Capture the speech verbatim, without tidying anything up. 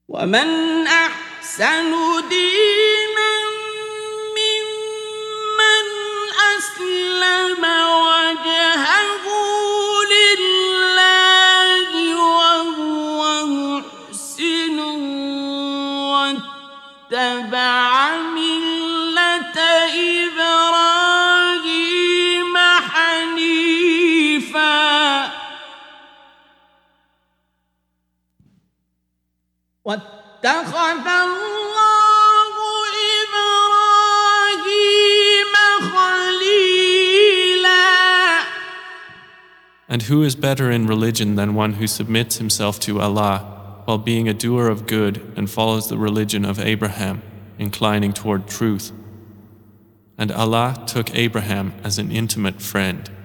ومن أحسن دينا ممن أسلم وجهه لله وهو محسن واتبع ملة إبراهيم حنيفا واتخذ الله إبراهيم خليلا. And who is better in religion than one who submits himself to Allah while being a doer of good and follows the religion of Abraham, inclining toward truth? And Allah took Abraham as an intimate friend.